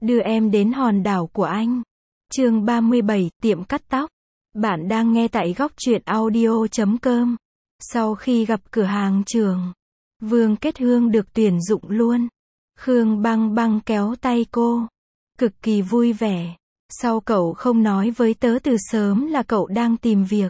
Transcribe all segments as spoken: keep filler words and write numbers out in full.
Đưa em đến hòn đảo của anh. Chương ba mươi bảy, tiệm cắt tóc. Bạn đang nghe tại góc truyện audio chấm com. Sau khi gặp cửa hàng trường, Vương Kết Hương được tuyển dụng luôn. Khương Băng Băng kéo tay cô, cực kỳ vui vẻ. Sao cậu không nói với tớ từ sớm là cậu đang tìm việc?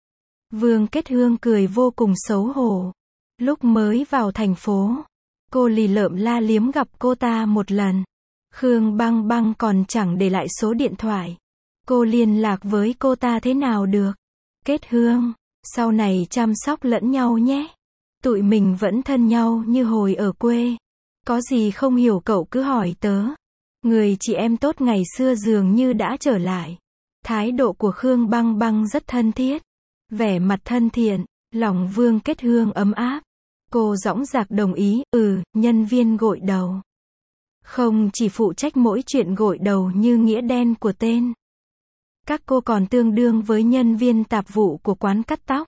Vương Kết Hương cười vô cùng xấu hổ. Lúc mới vào thành phố, cô lì lợm la liếm gặp cô ta một lần. Khương Băng Băng còn chẳng để lại số điện thoại. Cô liên lạc với cô ta thế nào được? Kết Hương, sau này chăm sóc lẫn nhau nhé. Tụi mình vẫn thân nhau như hồi ở quê. Có gì không hiểu cậu cứ hỏi tớ. Người chị em tốt ngày xưa dường như đã trở lại. Thái độ của Khương Băng Băng rất thân thiết. Vẻ mặt thân thiện, lòng Vương Kết Hương ấm áp. Cô dõng dạc đồng ý, ừ, nhân viên gội đầu. Không chỉ phụ trách mỗi chuyện gội đầu như nghĩa đen của tên. Các cô còn tương đương với nhân viên tạp vụ của quán cắt tóc.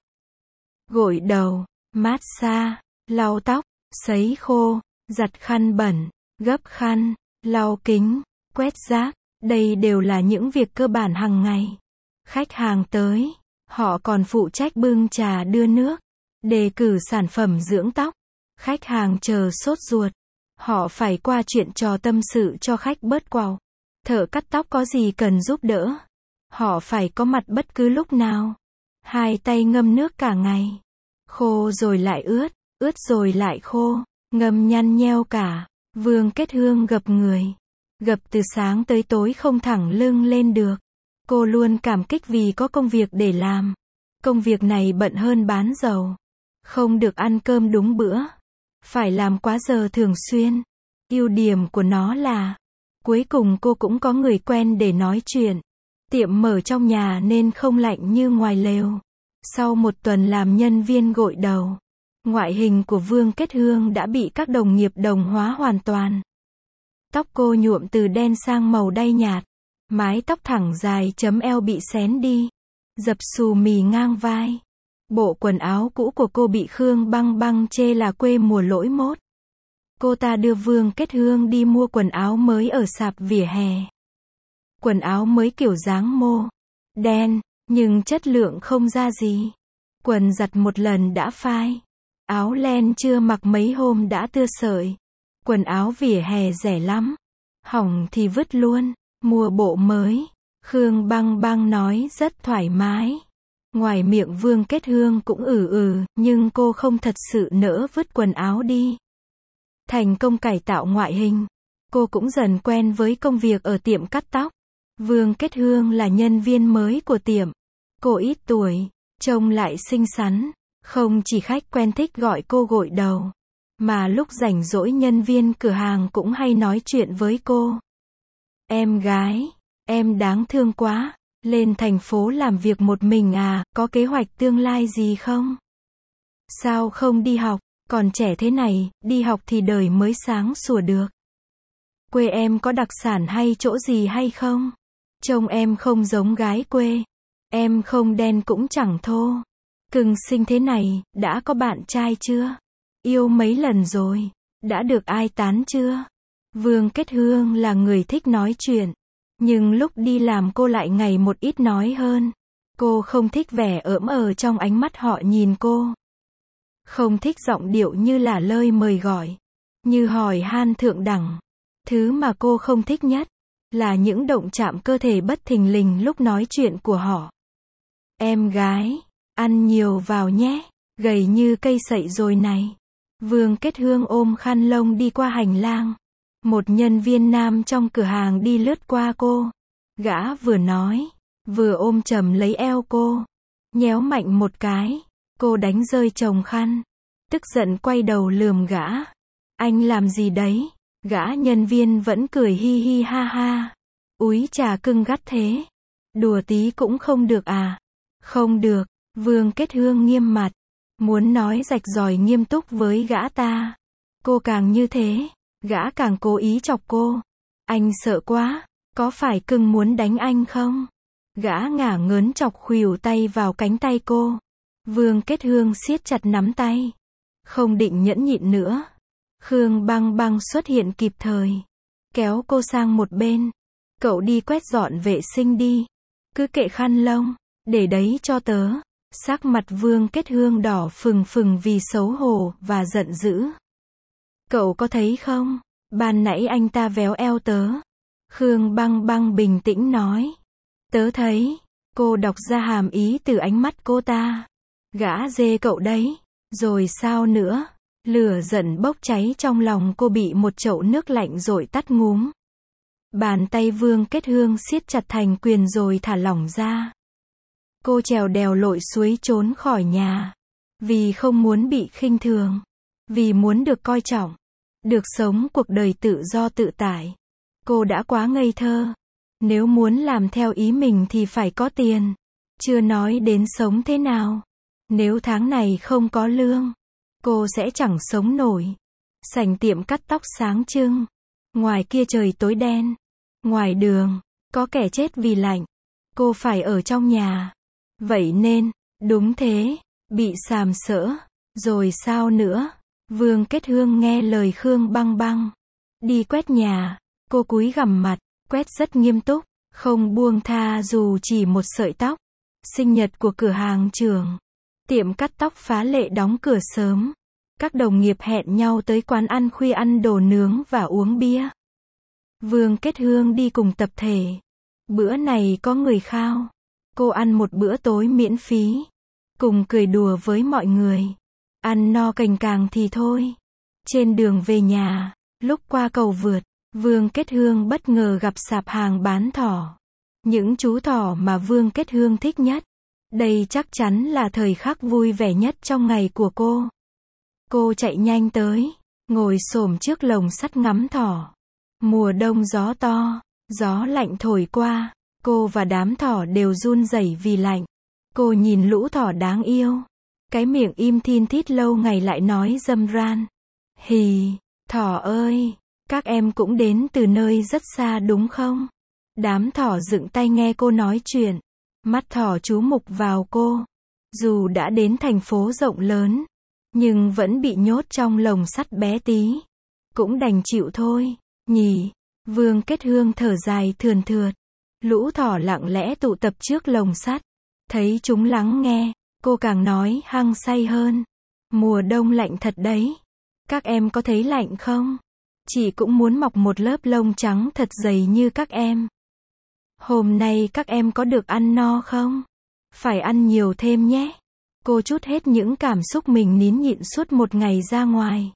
Gội đầu, massage, lau tóc, sấy khô, giặt khăn bẩn, gấp khăn, lau kính, quét rác. Đây đều là những việc cơ bản hàng ngày. Khách hàng tới, họ còn phụ trách bưng trà đưa nước, đề cử sản phẩm dưỡng tóc. Khách hàng chờ sốt ruột, họ phải qua chuyện trò tâm sự cho khách bớt quàu. Thợ cắt tóc có gì cần giúp đỡ, họ phải có mặt bất cứ lúc nào. Hai tay ngâm nước cả ngày, khô rồi lại ướt, ướt rồi lại khô, ngâm nhăn nheo cả. Vương Kết Hương gập người, gập từ sáng tới tối không thẳng lưng lên được. Cô luôn cảm kích vì có công việc để làm. Công việc này bận hơn bán dầu. Không được ăn cơm đúng bữa. Phải làm quá giờ thường xuyên. Ưu điểm của nó là, cuối cùng cô cũng có người quen để nói chuyện. Tiệm mở trong nhà nên không lạnh như ngoài lều. Sau một tuần làm nhân viên gội đầu, ngoại hình của Vương Kết Hương đã bị các đồng nghiệp đồng hóa hoàn toàn. Tóc cô nhuộm từ đen sang màu đay nhạt. Mái tóc thẳng dài chấm eo bị xén đi, dập xù mì ngang vai. Bộ quần áo cũ của cô bị Khương Băng Băng chê là quê mùa lỗi mốt. Cô ta đưa Vương Kết Hương đi mua quần áo mới ở sạp vỉa hè. Quần áo mới kiểu dáng mô đen, nhưng chất lượng không ra gì. Quần giặt một lần đã phai. Áo len chưa mặc mấy hôm đã tưa sợi. Quần áo vỉa hè rẻ lắm, hỏng thì vứt luôn. Mua bộ mới. Khương Băng Băng nói rất thoải mái. Ngoài miệng Vương Kết Hương cũng ừ ừ, nhưng cô không thật sự nỡ vứt quần áo đi. Thành công cải tạo ngoại hình, cô cũng dần quen với công việc ở tiệm cắt tóc. Vương Kết Hương là nhân viên mới của tiệm. Cô ít tuổi, trông lại xinh xắn. Không chỉ khách quen thích gọi cô gội đầu, mà lúc rảnh rỗi nhân viên cửa hàng cũng hay nói chuyện với cô. Em gái, em đáng thương quá, lên thành phố làm việc một mình à, có kế hoạch tương lai gì không? Sao không đi học, còn trẻ thế này, đi học thì đời mới sáng sủa được. Quê em có đặc sản hay chỗ gì hay không? Trông em không giống gái quê, em không đen cũng chẳng thô. Cưng xinh thế này, đã có bạn trai chưa? Yêu mấy lần rồi, đã được ai tán chưa? Vương Kết Hương là người thích nói chuyện, nhưng lúc đi làm cô lại ngày một ít nói hơn. Cô không thích vẻ ỡm ờ trong ánh mắt họ nhìn cô. Không thích giọng điệu như là lời mời gọi, như hỏi han thượng đẳng. Thứ mà cô không thích nhất là những động chạm cơ thể bất thình lình lúc nói chuyện của họ. Em gái, ăn nhiều vào nhé, gầy như cây sậy rồi này. Vương Kết Hương ôm khăn lông đi qua hành lang. Một nhân viên nam trong cửa hàng đi lướt qua cô. Gã vừa nói, vừa ôm chầm lấy eo cô. Nhéo mạnh một cái, cô đánh rơi chồng khăn. Tức giận quay đầu lườm gã. Anh làm gì đấy? Gã nhân viên vẫn cười hi hi ha ha. Úi chà cưng gắt thế. Đùa tí cũng không được à? Không được, Vương Kết Hương nghiêm mặt. Muốn nói rạch ròi nghiêm túc với gã ta. Cô càng như thế, gã càng cố ý chọc cô. Anh sợ quá, có phải cưng muốn đánh anh không? Gã ngả ngớn chọc khuỷu tay vào cánh tay cô. Vương Kết Hương siết chặt nắm tay. Không định nhẫn nhịn nữa. Khương Băng Băng xuất hiện kịp thời. kéo cô sang một bên. Cậu đi quét dọn vệ sinh đi. Cứ kệ khăn lông, để đấy cho tớ. Sắc mặt Vương Kết Hương đỏ phừng phừng vì xấu hổ và giận dữ. Cậu có thấy không? Ban nãy anh ta véo eo tớ. Khương Băng Băng bình tĩnh nói. Tớ thấy. Cô đọc ra hàm ý từ ánh mắt cô ta. Gã dê cậu đấy. Rồi sao nữa? Lửa giận bốc cháy trong lòng cô bị một chậu nước lạnh dội tắt ngúm. Bàn tay Vương Kết Hương siết chặt thành quyền rồi thả lỏng ra. Cô trèo đèo lội suối trốn khỏi nhà. Vì không muốn bị khinh thường. Vì muốn được coi trọng. Được sống cuộc đời tự do tự tại. Cô đã quá ngây thơ. Nếu muốn làm theo ý mình thì phải có tiền. Chưa nói đến sống thế nào. Nếu tháng này không có lương, cô sẽ chẳng sống nổi. Sảnh tiệm cắt tóc sáng trưng. Ngoài kia trời tối đen. Ngoài đường, có kẻ chết vì lạnh. Cô phải ở trong nhà. Vậy nên, đúng thế, bị sàm sỡ. Rồi sao nữa? Vương Kết Hương nghe lời Khương Băng Băng. Đi quét nhà. Cô cúi gằm mặt, quét rất nghiêm túc, không buông tha dù chỉ một sợi tóc. Sinh nhật của cửa hàng trưởng. Tiệm cắt tóc phá lệ đóng cửa sớm. Các đồng nghiệp hẹn nhau tới quán ăn khuya ăn đồ nướng và uống bia. Vương Kết Hương đi cùng tập thể. Bữa này có người khao. Cô ăn một bữa tối miễn phí. Cùng cười đùa với mọi người. Ăn no cành càng thì thôi. Trên đường về nhà, lúc qua cầu vượt, Vương Kết Hương bất ngờ gặp sạp hàng bán thỏ. Những chú thỏ mà Vương Kết Hương thích nhất. Đây chắc chắn là thời khắc vui vẻ nhất trong ngày của cô. Cô chạy nhanh tới, ngồi xổm trước lồng sắt ngắm thỏ. Mùa đông gió to, gió lạnh thổi qua, cô và đám thỏ đều run rẩy vì lạnh. Cô nhìn lũ thỏ đáng yêu. Cái miệng im thin thít lâu ngày lại nói râm ran. Hì, thỏ ơi, các em cũng đến từ nơi rất xa đúng không? Đám thỏ dựng tay nghe cô nói chuyện. Mắt thỏ chú mục vào cô. Dù đã đến thành phố rộng lớn, nhưng vẫn bị nhốt trong lồng sắt bé tí. Cũng đành chịu thôi, nhỉ. Vương Kết Hương thở dài thườn thượt. Lũ thỏ lặng lẽ tụ tập trước lồng sắt. Thấy chúng lắng nghe, cô càng nói hăng say hơn. Mùa đông lạnh thật đấy. Các em có thấy lạnh không? Chị cũng muốn mọc một lớp lông trắng thật dày như các em. Hôm nay các em có được ăn no không? Phải ăn nhiều thêm nhé. Cô trút hết những cảm xúc mình nín nhịn suốt một ngày ra ngoài.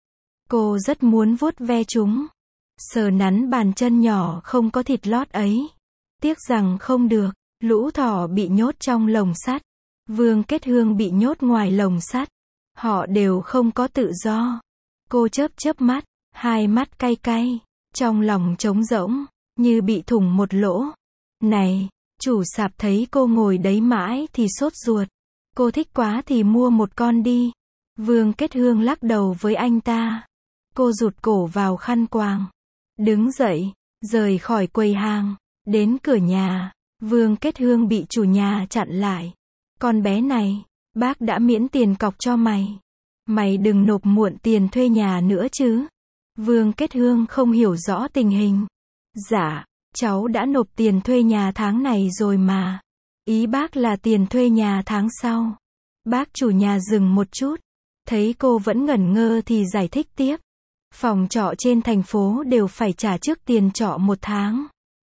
Cô rất muốn vuốt ve chúng. Sờ nắn bàn chân nhỏ không có thịt lót ấy. Tiếc rằng không được. Lũ thỏ bị nhốt trong lồng sắt. Vương Kết Hương bị nhốt ngoài lồng sắt. Họ đều không có tự do. Cô chớp chớp mắt. Hai mắt cay cay. Trong lòng trống rỗng. Như bị thủng một lỗ. Này, chủ sạp thấy cô ngồi đấy mãi thì sốt ruột. Cô thích quá thì mua một con đi. Vương Kết Hương lắc đầu với anh ta. Cô rụt cổ vào khăn quàng. Đứng dậy, rời khỏi quầy hàng. Đến cửa nhà, Vương Kết Hương bị chủ nhà chặn lại. Con bé này, bác đã miễn tiền cọc cho mày. Mày đừng nộp muộn tiền thuê nhà nữa chứ. Vương Kết Hương không hiểu rõ tình hình. Dạ, cháu đã nộp tiền thuê nhà tháng này rồi mà. Ý bác là tiền thuê nhà tháng sau. Bác chủ nhà dừng một chút. Thấy cô vẫn ngẩn ngơ thì giải thích tiếp. Phòng trọ trên thành phố đều phải trả trước tiền trọ một tháng.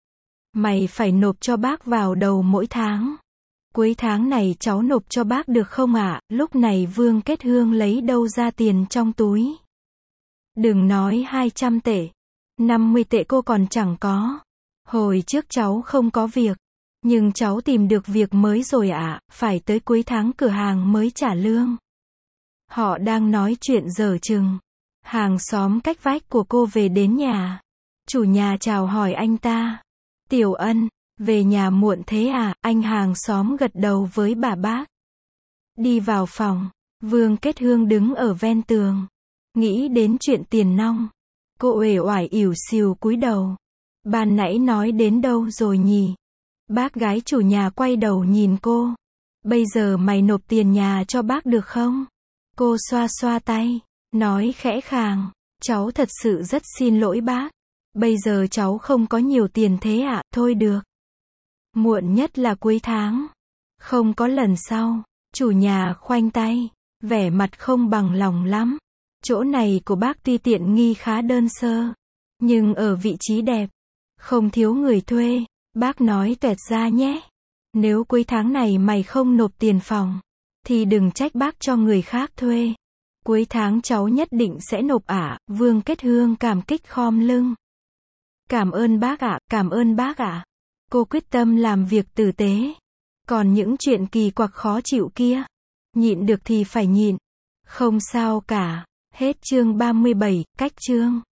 Mày phải nộp cho bác vào đầu mỗi tháng. Cuối tháng này cháu nộp cho bác được không ạ? À? Lúc này Vương Kết Hương lấy đâu ra tiền trong túi. Đừng nói hai trăm tệ. năm mươi tệ cô còn chẳng có. Hồi trước cháu không có việc. Nhưng cháu tìm được việc mới rồi ạ. À? Phải tới cuối tháng cửa hàng mới trả lương. Họ đang nói chuyện dở chừng. Hàng xóm cách vách của cô về đến nhà. Chủ nhà chào hỏi anh ta. Tiểu Ân, về nhà muộn thế à? Anh hàng xóm gật đầu với bà bác. Đi vào phòng, Vương Kết Hương đứng ở ven tường. Nghĩ đến chuyện tiền nong. Cô uể oải ỉu xìu cúi đầu. Ban nãy nói đến đâu rồi nhỉ? Bác gái chủ nhà quay đầu nhìn cô. Bây giờ mày nộp tiền nhà cho bác được không? Cô xoa xoa tay, nói khẽ khàng. Cháu thật sự rất xin lỗi bác. Bây giờ cháu không có nhiều tiền thế ạ, thôi được. Muộn nhất là cuối tháng. Không có lần sau. Chủ nhà khoanh tay, vẻ mặt không bằng lòng lắm. Chỗ này của bác tuy tiện nghi khá đơn sơ, nhưng ở vị trí đẹp, không thiếu người thuê. Bác nói tuẹt ra nhé. Nếu cuối tháng này mày không nộp tiền phòng, thì đừng trách bác cho người khác thuê. Cuối tháng cháu nhất định sẽ nộp ạ. Vương Kết Hương cảm kích khom lưng. Cảm ơn bác ạ, cảm ơn bác ạ. Cô quyết tâm làm việc tử tế. Còn những chuyện kỳ quặc khó chịu kia, nhịn được thì phải nhịn. Không sao cả. Hết chương ba mươi bảy, cách chương.